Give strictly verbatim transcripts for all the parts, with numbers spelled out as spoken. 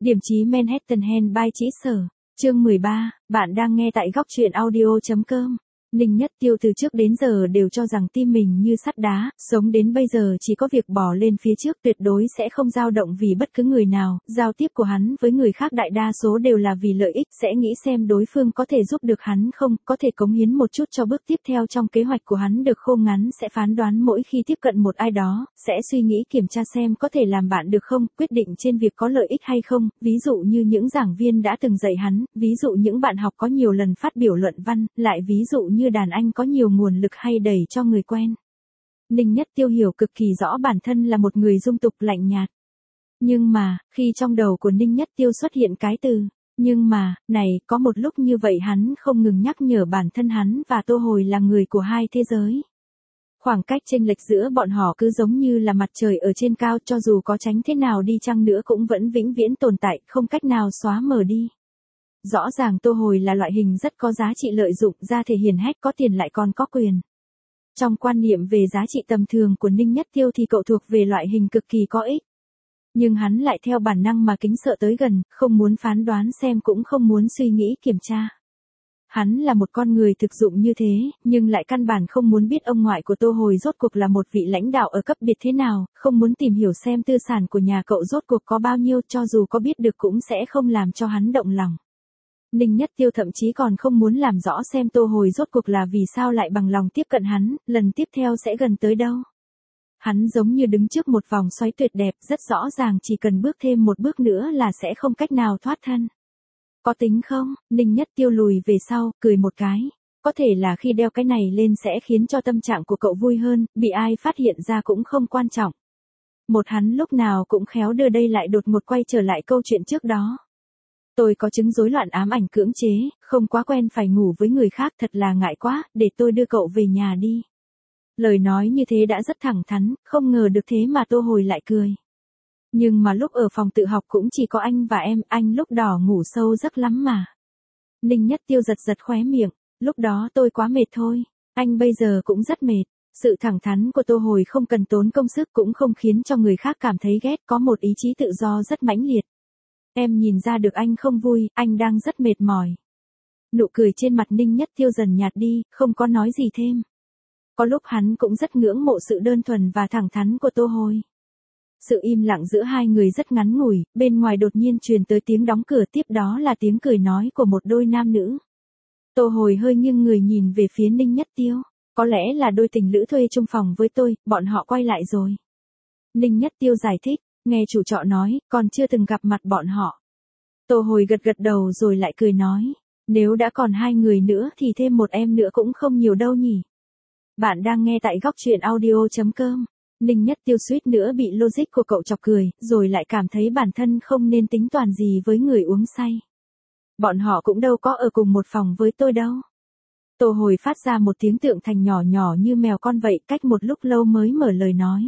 Điểm chí Manhattan Handby Chỉ Sở, chương mười ba, bạn đang nghe tại góc truyện audio chấm com. Ninh Nhất Tiêu từ trước đến giờ đều cho rằng tim mình như sắt đá, sống đến bây giờ chỉ có việc bỏ lên phía trước, tuyệt đối sẽ không dao động vì bất cứ người nào, giao tiếp của hắn với người khác đại đa số đều là vì lợi ích, sẽ nghĩ xem đối phương có thể giúp được hắn không, có thể cống hiến một chút cho bước tiếp theo trong kế hoạch của hắn được khô ngắn, sẽ phán đoán mỗi khi tiếp cận một ai đó, sẽ suy nghĩ kiểm tra xem có thể làm bạn được không, quyết định trên việc có lợi ích hay không, ví dụ như những giảng viên đã từng dạy hắn, ví dụ những bạn học có nhiều lần phát biểu luận văn, lại ví dụ như đàn anh có nhiều nguồn lực hay đẩy cho người quen. Ninh Nhất Tiêu hiểu cực kỳ rõ bản thân là một người dung tục lạnh nhạt. Nhưng mà, khi trong đầu của Ninh Nhất Tiêu xuất hiện cái từ, nhưng mà, này, có một lúc như vậy hắn không ngừng nhắc nhở bản thân hắn và Tô Hồi là người của hai thế giới. Khoảng cách chênh lệch giữa bọn họ cứ giống như là mặt trời ở trên cao, cho dù có tránh thế nào đi chăng nữa cũng vẫn vĩnh viễn tồn tại, không cách nào xóa mờ đi. Rõ ràng Tô Hồi là loại hình rất có giá trị lợi dụng, ra thể hiển hách, có tiền lại còn có quyền. Trong quan niệm về giá trị tầm thường của Ninh Nhất Tiêu thì cậu thuộc về loại hình cực kỳ có ích. Nhưng hắn lại theo bản năng mà kính sợ tới gần, không muốn phán đoán xem cũng không muốn suy nghĩ kiểm tra. Hắn là một con người thực dụng như thế, nhưng lại căn bản không muốn biết ông ngoại của Tô Hồi rốt cuộc là một vị lãnh đạo ở cấp biệt thế nào, không muốn tìm hiểu xem tư sản của nhà cậu rốt cuộc có bao nhiêu, cho dù có biết được cũng sẽ không làm cho hắn động lòng. Ninh Nhất Tiêu thậm chí còn không muốn làm rõ xem Tô Hồi rốt cuộc là vì sao lại bằng lòng tiếp cận hắn, lần tiếp theo sẽ gần tới đâu. Hắn giống như đứng trước một vòng xoáy tuyệt đẹp, rất rõ ràng chỉ cần bước thêm một bước nữa là sẽ không cách nào thoát thân. Có tính không? Ninh Nhất Tiêu lùi về sau, cười một cái. Có thể là khi đeo cái này lên sẽ khiến cho tâm trạng của cậu vui hơn, bị ai phát hiện ra cũng không quan trọng. Một hắn lúc nào cũng khéo đưa đây lại đột ngột quay trở lại câu chuyện trước đó. Tôi có chứng rối loạn ám ảnh cưỡng chế, không quá quen phải ngủ với người khác, thật là ngại quá, để tôi đưa cậu về nhà đi. Lời nói như thế đã rất thẳng thắn, không ngờ được thế mà Tô Hồi lại cười. Nhưng mà lúc ở phòng tự học cũng chỉ có anh và em, anh lúc đó ngủ sâu giấc lắm mà. Ninh Nhất Tiêu giật giật khóe miệng, lúc đó tôi quá mệt thôi, anh bây giờ cũng rất mệt. Sự thẳng thắn của Tô Hồi không cần tốn công sức cũng không khiến cho người khác cảm thấy ghét, có một ý chí tự do rất mãnh liệt. Em nhìn ra được anh không vui, anh đang rất mệt mỏi. Nụ cười trên mặt Ninh Nhất Tiêu dần nhạt đi, không có nói gì thêm. Có lúc hắn cũng rất ngưỡng mộ sự đơn thuần và thẳng thắn của Tô Hồi. Sự im lặng giữa hai người rất ngắn ngủi, bên ngoài đột nhiên truyền tới tiếng đóng cửa, tiếp đó là tiếng cười nói của một đôi nam nữ. Tô Hồi hơi nghiêng người nhìn về phía Ninh Nhất Tiêu, có lẽ là đôi tình lữ thuê chung phòng với tôi, bọn họ quay lại rồi. Ninh Nhất Tiêu giải thích, nghe chủ trọ nói, còn chưa từng gặp mặt bọn họ. Tô Hồi gật gật đầu rồi lại cười nói, nếu đã còn hai người nữa thì thêm một em nữa cũng không nhiều đâu nhỉ. Bạn đang nghe tại góc truyện audio chấm com. Ninh Nhất Tiêu suýt nữa bị logic của cậu chọc cười, rồi lại cảm thấy bản thân không nên tính toán gì với người uống say. Bọn họ cũng đâu có ở cùng một phòng với tôi đâu. Tô Hồi phát ra một tiếng tượng thành nhỏ nhỏ như mèo con vậy, cách một lúc lâu mới mở lời nói.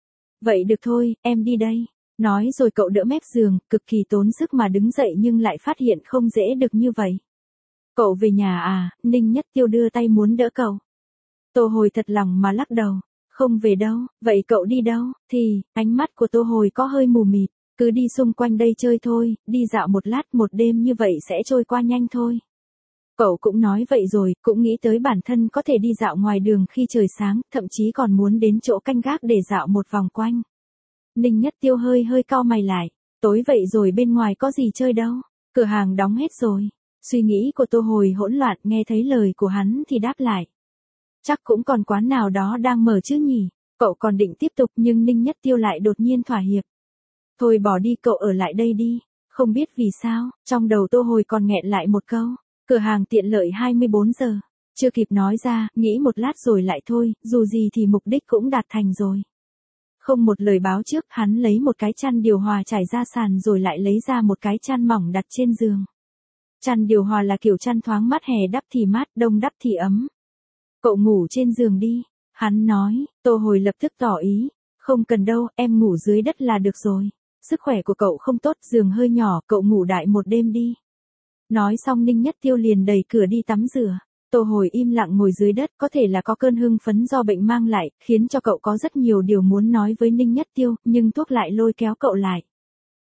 Vậy được thôi, em đi đây. Nói rồi cậu đỡ mép giường, cực kỳ tốn sức mà đứng dậy nhưng lại phát hiện không dễ được như vậy. Cậu về nhà à? Ninh Nhất Tiêu đưa tay muốn đỡ cậu. Tô Hồi thật lòng mà lắc đầu. Không về đâu, vậy cậu đi đâu? Thì, ánh mắt của Tô Hồi có hơi mù mịt, cứ đi xung quanh đây chơi thôi, đi dạo một lát một đêm như vậy sẽ trôi qua nhanh thôi. Cậu cũng nói vậy rồi, cũng nghĩ tới bản thân có thể đi dạo ngoài đường khi trời sáng, thậm chí còn muốn đến chỗ canh gác để dạo một vòng quanh. Ninh Nhất Tiêu hơi hơi cau mày lại, tối vậy rồi bên ngoài có gì chơi đâu, cửa hàng đóng hết rồi. Suy nghĩ của Tô Hồi hỗn loạn, nghe thấy lời của hắn thì đáp lại. Chắc cũng còn quán nào đó đang mở chứ nhỉ, cậu còn định tiếp tục nhưng Ninh Nhất Tiêu lại đột nhiên thỏa hiệp. Thôi bỏ đi, cậu ở lại đây đi. Không biết vì sao, trong đầu Tô Hồi còn nghẹn lại một câu, cửa hàng tiện lợi hai mươi bốn giờ. Chưa kịp nói ra, nghĩ một lát rồi lại thôi, dù gì thì mục đích cũng đạt thành rồi. Không một lời báo trước, hắn lấy một cái chăn điều hòa trải ra sàn rồi lại lấy ra một cái chăn mỏng đặt trên giường. Chăn điều hòa là kiểu chăn thoáng mát, hè đắp thì mát, đông đắp thì ấm. Cậu ngủ trên giường đi, hắn nói. Tô Hồi lập tức tỏ ý, không cần đâu, em ngủ dưới đất là được rồi. Sức khỏe của cậu không tốt, giường hơi nhỏ, cậu ngủ đại một đêm đi. Nói xong Ninh Nhất Tiêu liền đẩy cửa đi tắm rửa. Tô Hồi im lặng ngồi dưới đất, có thể là có cơn hưng phấn do bệnh mang lại, khiến cho cậu có rất nhiều điều muốn nói với Ninh Nhất Tiêu, nhưng thuốc lại lôi kéo cậu lại.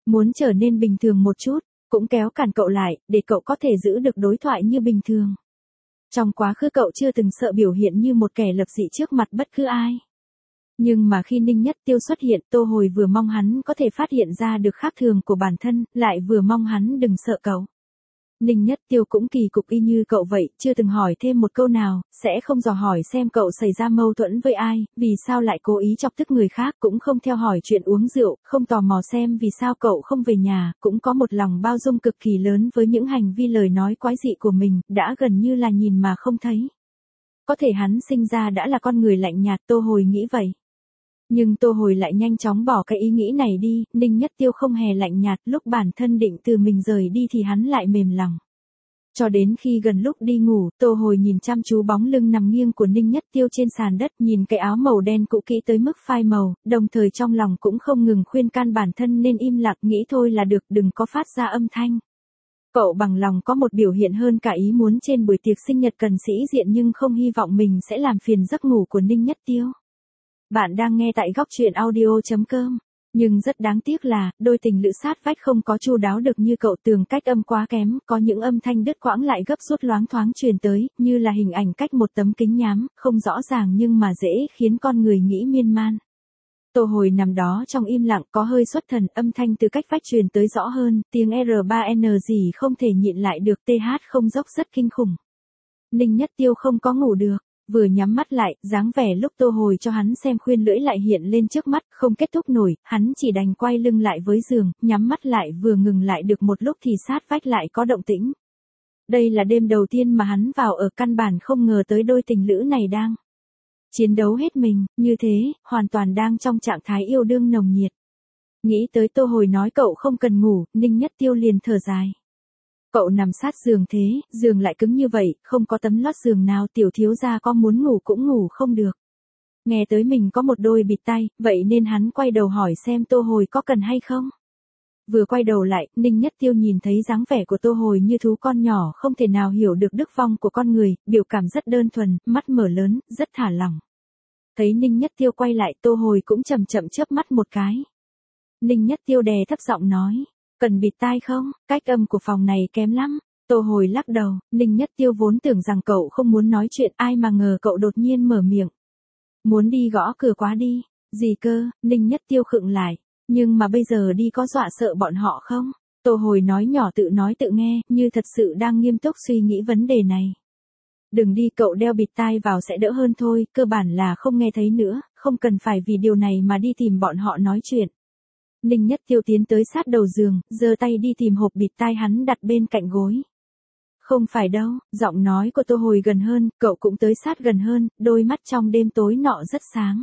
muốn trở nên bình thường một chút, cũng kéo cản cậu lại, để cậu có thể giữ được đối thoại như bình thường. Trong quá khứ cậu chưa từng sợ biểu hiện như một kẻ lập dị trước mặt bất cứ ai. Nhưng mà khi Ninh Nhất Tiêu xuất hiện, Tô Hồi vừa mong hắn có thể phát hiện ra được khác thường của bản thân, lại vừa mong hắn đừng sợ cậu. Ninh Nhất Tiêu cũng kỳ cục y như cậu vậy, chưa từng hỏi thêm một câu nào, sẽ không dò hỏi xem cậu xảy ra mâu thuẫn với ai, vì sao lại cố ý chọc tức người khác, cũng không theo hỏi chuyện uống rượu, không tò mò xem vì sao cậu không về nhà, cũng có một lòng bao dung cực kỳ lớn với những hành vi lời nói quái dị của mình, đã gần như là nhìn mà không thấy. Có thể hắn sinh ra đã là con người lạnh nhạt, Tô Hồi nghĩ vậy. Nhưng Tô Hồi lại nhanh chóng bỏ cái ý nghĩ này đi, Ninh Nhất Tiêu không hề lạnh nhạt, lúc bản thân định từ mình rời đi thì hắn lại mềm lòng. Cho đến khi gần lúc đi ngủ, Tô Hồi nhìn chăm chú bóng lưng nằm nghiêng của Ninh Nhất Tiêu trên sàn đất, nhìn cái áo màu đen cũ kỹ tới mức phai màu, đồng thời trong lòng cũng không ngừng khuyên can bản thân nên im lặng, nghĩ thôi là được, đừng có phát ra âm thanh. Cậu bằng lòng có một biểu hiện hơn cả ý muốn trên buổi tiệc sinh nhật cần sĩ diện, nhưng không hy vọng mình sẽ làm phiền giấc ngủ của Ninh Nhất Tiêu. Bạn đang nghe tại góc truyện audio chấm com. Nhưng rất đáng tiếc là, đôi tình lữ sát vách không có chu đáo được như cậu, tường cách âm quá kém, có những âm thanh đứt quãng lại gấp rút loáng thoáng truyền tới, như là hình ảnh cách một tấm kính nhám, không rõ ràng nhưng mà dễ khiến con người nghĩ miên man. Tô Hồi nằm đó trong im lặng, có hơi xuất thần, âm thanh từ cách vách truyền tới rõ hơn, tiếng R ba N gì không thể nhịn lại được, th không dốc rất kinh khủng. Ninh Nhất Tiêu không có ngủ được. Vừa nhắm mắt lại, dáng vẻ lúc Tô Hồi cho hắn xem khuyên lưỡi lại hiện lên trước mắt, không kết thúc nổi, hắn chỉ đành quay lưng lại với giường, nhắm mắt lại, vừa ngừng lại được một lúc thì sát vách lại có động tĩnh. Đây là đêm đầu tiên mà hắn vào ở, căn bản không ngờ tới đôi tình lữ này đang chiến đấu hết mình, như thế, hoàn toàn đang trong trạng thái yêu đương nồng nhiệt. Nghĩ tới Tô Hồi nói cậu không cần ngủ, Ninh Nhất Tiêu liền thở dài. Cậu nằm sát giường thế, giường lại cứng như vậy, không có tấm lót giường nào, tiểu thiếu gia có muốn ngủ cũng ngủ không được. Nghe tới mình có một đôi bịt tai, vậy nên hắn quay đầu hỏi xem Tô Hồi có cần hay không. Vừa quay đầu lại, Ninh Nhất Tiêu nhìn thấy dáng vẻ của Tô Hồi như thú con nhỏ không thể nào hiểu được đức vong của con người, biểu cảm rất đơn thuần, mắt mở lớn, rất thả lỏng. Thấy Ninh Nhất Tiêu quay lại, Tô Hồi cũng chậm chậm chớp mắt một cái. Ninh Nhất Tiêu đè thấp giọng nói. Cần bịt tai không? Cách âm của phòng này kém lắm. Tô Hồi lắc đầu, Ninh Nhất Tiêu vốn tưởng rằng cậu không muốn nói chuyện, ai mà ngờ cậu đột nhiên mở miệng. Muốn đi gõ cửa quá đi. Gì cơ? Ninh Nhất Tiêu khựng lại. Nhưng mà bây giờ đi có dọa sợ bọn họ không? Tô Hồi nói nhỏ tự nói tự nghe, như thật sự đang nghiêm túc suy nghĩ vấn đề này. Đừng đi, cậu đeo bịt tai vào sẽ đỡ hơn thôi, cơ bản là không nghe thấy nữa, không cần phải vì điều này mà đi tìm bọn họ nói chuyện. Ninh Nhất Tiêu tiến tới sát đầu giường, giơ tay đi tìm hộp bịt tai hắn đặt bên cạnh gối. Không phải đâu, giọng nói của Tô Hồi gần hơn, cậu cũng tới sát gần hơn, đôi mắt trong đêm tối nọ rất sáng.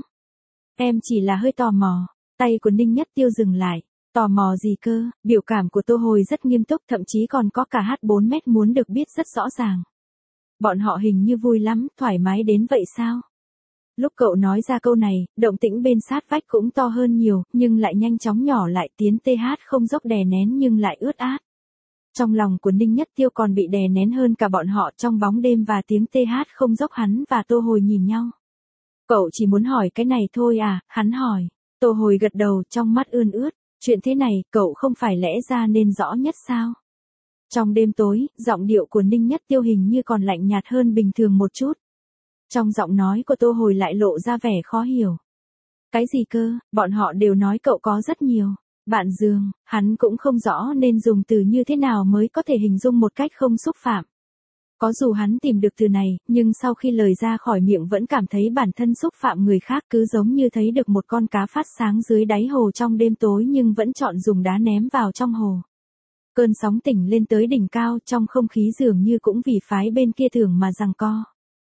Em chỉ là hơi tò mò, tay của Ninh Nhất Tiêu dừng lại. Tò mò gì cơ? Biểu cảm của Tô Hồi rất nghiêm túc, thậm chí còn có cả hát bốn mét muốn được biết rất rõ ràng. Bọn họ hình như vui lắm, thoải mái đến vậy sao? Lúc cậu nói ra câu này, động tĩnh bên sát vách cũng to hơn nhiều, nhưng lại nhanh chóng nhỏ lại, tiếng th không dốc đè nén nhưng lại ướt át. Trong lòng của Ninh Nhất Tiêu còn bị đè nén hơn cả bọn họ, trong bóng đêm và tiếng th không dốc, hắn và Tô Hồi nhìn nhau. Cậu chỉ muốn hỏi cái này thôi à? Hắn hỏi. Tô Hồi gật đầu, trong mắt ươn ướt. Chuyện thế này, cậu không phải lẽ ra nên rõ nhất sao? Trong đêm tối, giọng điệu của Ninh Nhất Tiêu hình như còn lạnh nhạt hơn bình thường một chút. Trong giọng nói của Tô Hồi lại lộ ra vẻ khó hiểu. Cái gì cơ? Bọn họ đều nói cậu có rất nhiều bạn giường, hắn cũng không rõ nên dùng từ như thế nào mới có thể hình dung một cách không xúc phạm. Có dù hắn tìm được từ này, nhưng sau khi lời ra khỏi miệng vẫn cảm thấy bản thân xúc phạm người khác, cứ giống như thấy được một con cá phát sáng dưới đáy hồ trong đêm tối nhưng vẫn chọn dùng đá ném vào trong hồ. Cơn sóng tỉnh lên tới đỉnh cao, trong không khí dường như cũng vì phái bên kia thường mà giằng co.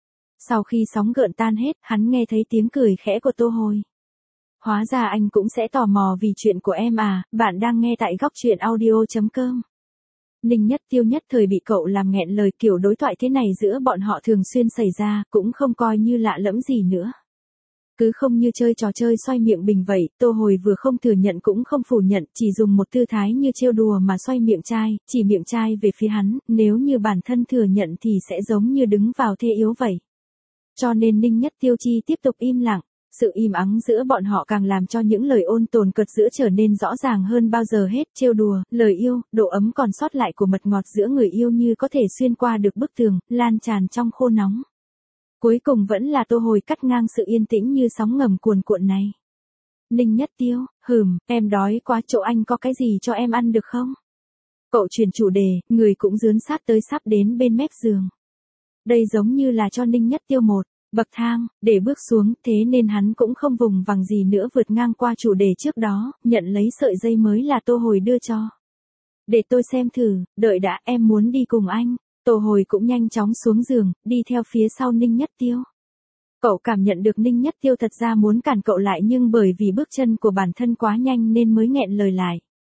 Sau khi sóng gợn tan hết, hắn nghe thấy tiếng cười khẽ của Tô Hồi. Hóa ra anh cũng sẽ tò mò vì chuyện của em à, bạn đang nghe tại góc truyện audio chấm com. Ninh Nhất Tiêu nhất thời bị cậu làm nghẹn lời, kiểu đối thoại thế này giữa bọn họ thường xuyên xảy ra, cũng không coi như lạ lẫm gì nữa. Cứ không như chơi trò chơi xoay miệng bình vậy, Tô Hồi vừa không thừa nhận cũng không phủ nhận, chỉ dùng một tư thái như trêu đùa mà xoay miệng chai, chỉ miệng chai về phía hắn, nếu như bản thân thừa nhận thì sẽ giống như đứng vào thế yếu vậy. Cho nên Ninh Nhất Tiêu chi tiếp tục im lặng. Sự im ắng giữa bọn họ càng làm cho những lời ôn tồn cợt giữa trở nên rõ ràng hơn bao giờ hết, trêu đùa, lời yêu, độ ấm còn sót lại của mật ngọt giữa người yêu như có thể xuyên qua được bức tường, lan tràn trong khô nóng. Cuối cùng vẫn là Tô Hồi cắt ngang sự yên tĩnh như sóng ngầm cuồn cuộn này. Ninh Nhất Tiêu, hừm, em đói quá, chỗ anh có cái gì cho em ăn được không? Cậu chuyển chủ đề, người cũng dướn sát tới sắp đến bên mép giường. Đây giống như là cho Ninh Nhất Tiêu một bậc thang, để bước xuống, thế nên hắn cũng không vùng vằng gì nữa vượt ngang qua chủ đề trước đó, nhận lấy sợi dây mới là Tô Hồi đưa cho. Để tôi xem thử, đợi đã, em muốn đi cùng anh. Tô Hồi cũng nhanh chóng xuống giường, đi theo phía sau Ninh Nhất Tiêu. Cậu cảm nhận được Ninh Nhất Tiêu thật ra muốn cản cậu lại nhưng bởi vì bước chân của bản thân quá nhanh nên mới nghẹn lời lại.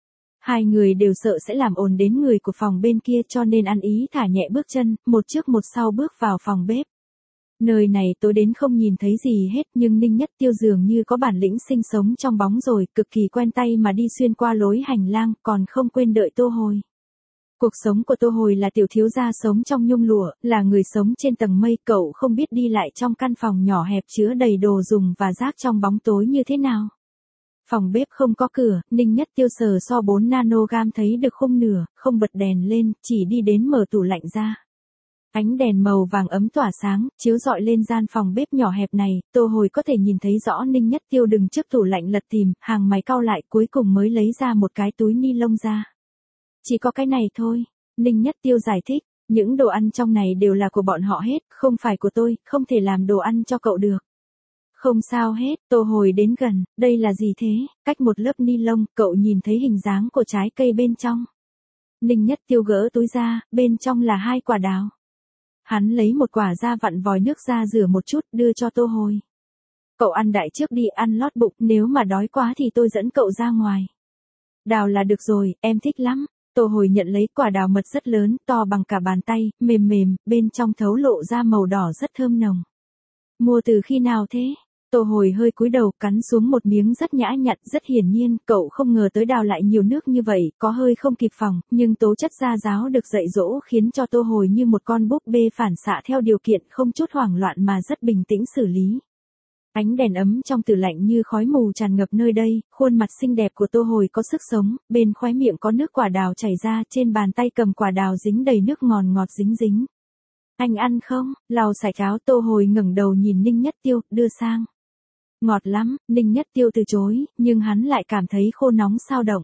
Hai người đều sợ sẽ làm ồn đến người của phòng bên kia cho nên ăn ý thả nhẹ bước chân, một trước một sau bước vào phòng bếp. Nơi này tối đến không nhìn thấy gì hết nhưng Ninh Nhất Tiêu dường như có bản lĩnh sinh sống trong bóng rồi, cực kỳ quen tay mà đi xuyên qua lối hành lang, còn không quên đợi Tô Hồi. Cuộc sống của Tô Hồi là tiểu thiếu gia sống trong nhung lụa, là người sống trên tầng mây, cậu không biết đi lại trong căn phòng nhỏ hẹp chứa đầy đồ dùng và rác trong bóng tối như thế nào. Phòng bếp không có cửa, Ninh Nhất Tiêu sờ so bốn nanogam thấy được khung nửa, không bật đèn lên, chỉ đi đến mở tủ lạnh ra. Ánh đèn màu vàng ấm tỏa sáng, chiếu rọi lên gian phòng bếp nhỏ hẹp này, Tô Hồi có thể nhìn thấy rõ Ninh Nhất Tiêu đứng trước tủ lạnh lật tìm, hàng mày cau lại cuối cùng mới lấy ra một cái túi ni lông ra. Chỉ có cái này thôi, Ninh Nhất Tiêu giải thích, những đồ ăn trong này đều là của bọn họ hết, không phải của tôi, không thể làm đồ ăn cho cậu được. Không sao hết, Tô Hồi đến gần, đây là gì thế, cách một lớp ni lông, cậu nhìn thấy hình dáng của trái cây bên trong. Ninh Nhất Tiêu gỡ túi ra, bên trong là hai quả đào. Hắn lấy một quả ra vặn vòi nước ra rửa một chút, đưa cho Tô Hồi. Cậu ăn đại trước đi, ăn lót bụng, nếu mà đói quá thì tôi dẫn cậu ra ngoài. Đào là được rồi, em thích lắm. Tô Hồi nhận lấy quả đào mật rất lớn, to bằng cả bàn tay, mềm mềm, bên trong thấu lộ ra màu đỏ rất thơm nồng. Mua từ khi nào thế? Tô Hồi hơi cúi đầu, cắn xuống một miếng rất nhã nhặn, rất hiển nhiên, cậu không ngờ tới đào lại nhiều nước như vậy, có hơi không kịp phòng, nhưng tố chất gia giáo được dạy dỗ khiến cho Tô Hồi như một con búp bê phản xạ theo điều kiện, không chút hoảng loạn mà rất bình tĩnh xử lý. Ánh đèn ấm trong tủ lạnh như khói mù tràn ngập nơi đây, khuôn mặt xinh đẹp của Tô Hồi có sức sống, bên khóe miệng có nước quả đào chảy ra, trên bàn tay cầm quả đào dính đầy nước ngọt ngọt dính dính. Anh ăn không? Lau sạch áo, Tô Hồi ngẩng đầu nhìn Ninh Nhất Tiêu, đưa sang. Ngọt lắm, Ninh Nhất Tiêu từ chối, nhưng hắn lại cảm thấy khô nóng xao động.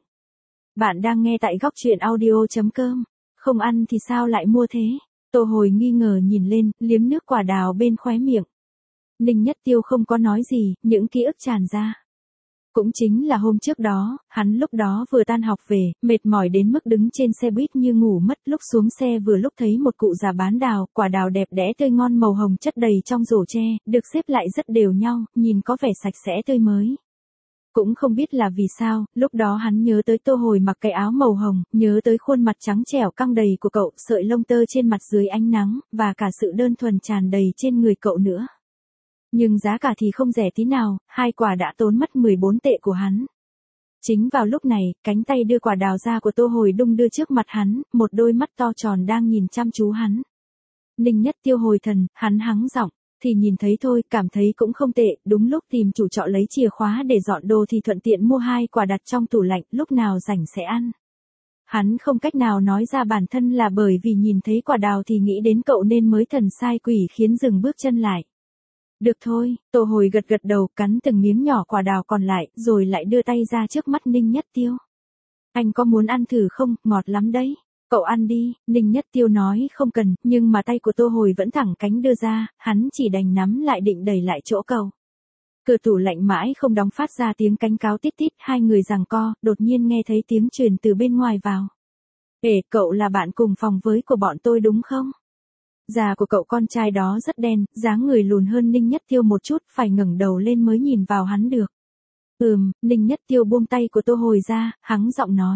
Bạn đang nghe tại góc truyện audio chấm com, không ăn thì sao lại mua thế? Tô Hồi nghi ngờ nhìn lên, liếm nước quả đào bên khóe miệng. Ninh Nhất Tiêu không có nói gì, những ký ức tràn ra. Cũng chính là hôm trước đó, hắn lúc đó vừa tan học về, mệt mỏi đến mức đứng trên xe buýt như ngủ mất, lúc xuống xe vừa lúc thấy một cụ già bán đào, quả đào đẹp đẽ tươi ngon màu hồng chất đầy trong rổ tre, được xếp lại rất đều nhau, nhìn có vẻ sạch sẽ tươi mới. Cũng không biết là vì sao, lúc đó hắn nhớ tới Tô Hồi mặc cái áo màu hồng, nhớ tới khuôn mặt trắng trẻo căng đầy của cậu, sợi lông tơ trên mặt dưới ánh nắng, và cả sự đơn thuần tràn đầy trên người cậu nữa. Nhưng giá cả thì không rẻ tí nào, hai quả đã tốn mất mười bốn tệ của hắn. Chính vào lúc này, cánh tay đưa quả đào ra của Tô Hồi đung đưa trước mặt hắn, một đôi mắt to tròn đang nhìn chăm chú hắn. Ninh Nhất Tiêu hồi thần, hắn hắng giọng, thì nhìn thấy thôi, cảm thấy cũng không tệ, đúng lúc tìm chủ trọ lấy chìa khóa để dọn đồ thì thuận tiện mua hai quả đặt trong tủ lạnh, lúc nào rảnh sẽ ăn. Hắn không cách nào nói ra bản thân là bởi vì nhìn thấy quả đào thì nghĩ đến cậu nên mới thần sai quỷ khiến dừng bước chân lại. Được thôi, Tô Hồi gật gật đầu, cắn từng miếng nhỏ quả đào còn lại, rồi lại đưa tay ra trước mắt Ninh Nhất Tiêu. Anh có muốn ăn thử không, ngọt lắm đấy. Cậu ăn đi, Ninh Nhất Tiêu nói không cần, nhưng mà tay của Tô Hồi vẫn thẳng cánh đưa ra, hắn chỉ đành nắm lại định đẩy lại chỗ cầu. Cửa tủ lạnh mãi không đóng phát ra tiếng cánh cáo tít tít, hai người giằng co, đột nhiên nghe thấy tiếng truyền từ bên ngoài vào. Ê, cậu là bạn cùng phòng với của bọn tôi đúng không? Già của cậu con trai đó rất đen, dáng người lùn hơn Ninh Nhất Tiêu một chút, phải ngẩng đầu lên mới nhìn vào hắn được. Ừm, Ninh Nhất Tiêu buông tay của Tô Hồi ra, hắng giọng nói.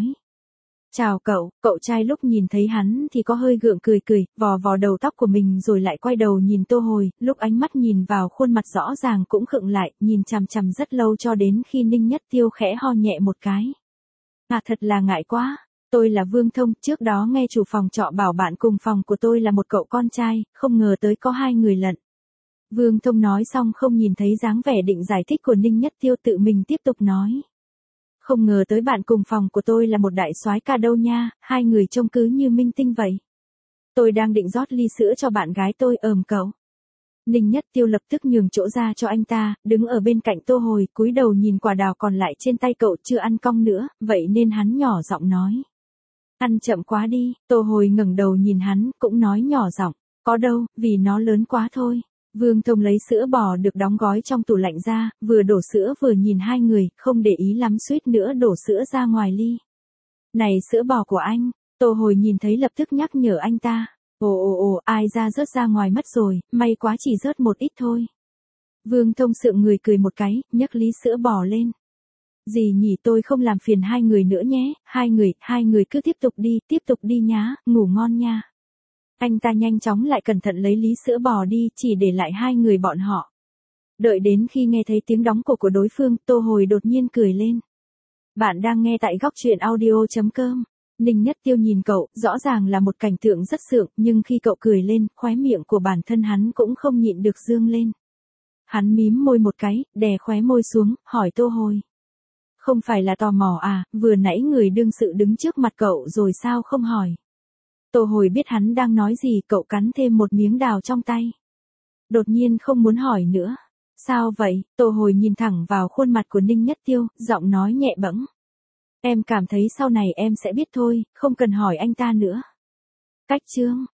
Chào cậu, cậu trai lúc nhìn thấy hắn thì có hơi gượng cười cười, vò vò đầu tóc của mình rồi lại quay đầu nhìn Tô Hồi, lúc ánh mắt nhìn vào khuôn mặt rõ ràng cũng khựng lại, nhìn chằm chằm rất lâu cho đến khi Ninh Nhất Tiêu khẽ ho nhẹ một cái. À thật là ngại quá. Tôi là Vương Thông, trước đó nghe chủ phòng trọ bảo bạn cùng phòng của tôi là một cậu con trai, không ngờ tới có hai người lận. Vương Thông nói xong không nhìn thấy dáng vẻ định giải thích của Ninh Nhất Tiêu, tự mình tiếp tục nói. Không ngờ tới bạn cùng phòng của tôi là một đại soái ca đâu nha, hai người trông cứ như minh tinh vậy. Tôi đang định rót ly sữa cho bạn gái tôi, ờm cậu. Ninh Nhất Tiêu lập tức nhường chỗ ra cho anh ta, đứng ở bên cạnh Tô Hồi, cúi đầu nhìn quả đào còn lại trên tay cậu chưa ăn cong nữa, vậy nên hắn nhỏ giọng nói. Ăn chậm quá đi. Tô Hồi ngẩng đầu nhìn hắn, cũng nói nhỏ giọng. Có đâu, vì nó lớn quá thôi. Vương Thông lấy sữa bò được đóng gói trong tủ lạnh ra, vừa đổ sữa vừa nhìn hai người, không để ý lắm suýt nữa đổ sữa ra ngoài ly. Này sữa bò của anh. Tô Hồi nhìn thấy lập tức nhắc nhở anh ta. Ồ ồ ồ, ai ra rớt ra ngoài mất rồi, may quá chỉ rớt một ít thôi. Vương Thông sượng người cười một cái, nhấc ly sữa bò lên. Gì nhỉ, tôi không làm phiền hai người nữa nhé, hai người, hai người cứ tiếp tục đi, tiếp tục đi nhá, ngủ ngon nha. Anh ta nhanh chóng lại cẩn thận lấy ly sữa bò đi, chỉ để lại hai người bọn họ. Đợi đến khi nghe thấy tiếng đóng cổ của đối phương, Tô Hồi đột nhiên cười lên. Bạn đang nghe tại góc truyện audio.com. Ninh Nhất Tiêu nhìn cậu, rõ ràng là một cảnh tượng rất sượng, nhưng khi cậu cười lên, khóe miệng của bản thân hắn cũng không nhịn được dương lên. Hắn mím môi một cái, đè khóe môi xuống, hỏi Tô Hồi. Không phải là tò mò à, vừa nãy người đương sự đứng trước mặt cậu rồi sao không hỏi. Tô Hồi biết hắn đang nói gì, cậu cắn thêm một miếng đào trong tay. Đột nhiên không muốn hỏi nữa. Sao vậy? Tô Hồi nhìn thẳng vào khuôn mặt của Ninh Nhất Tiêu, giọng nói nhẹ bẫng. Em cảm thấy sau này em sẽ biết thôi, không cần hỏi anh ta nữa. Cách chương.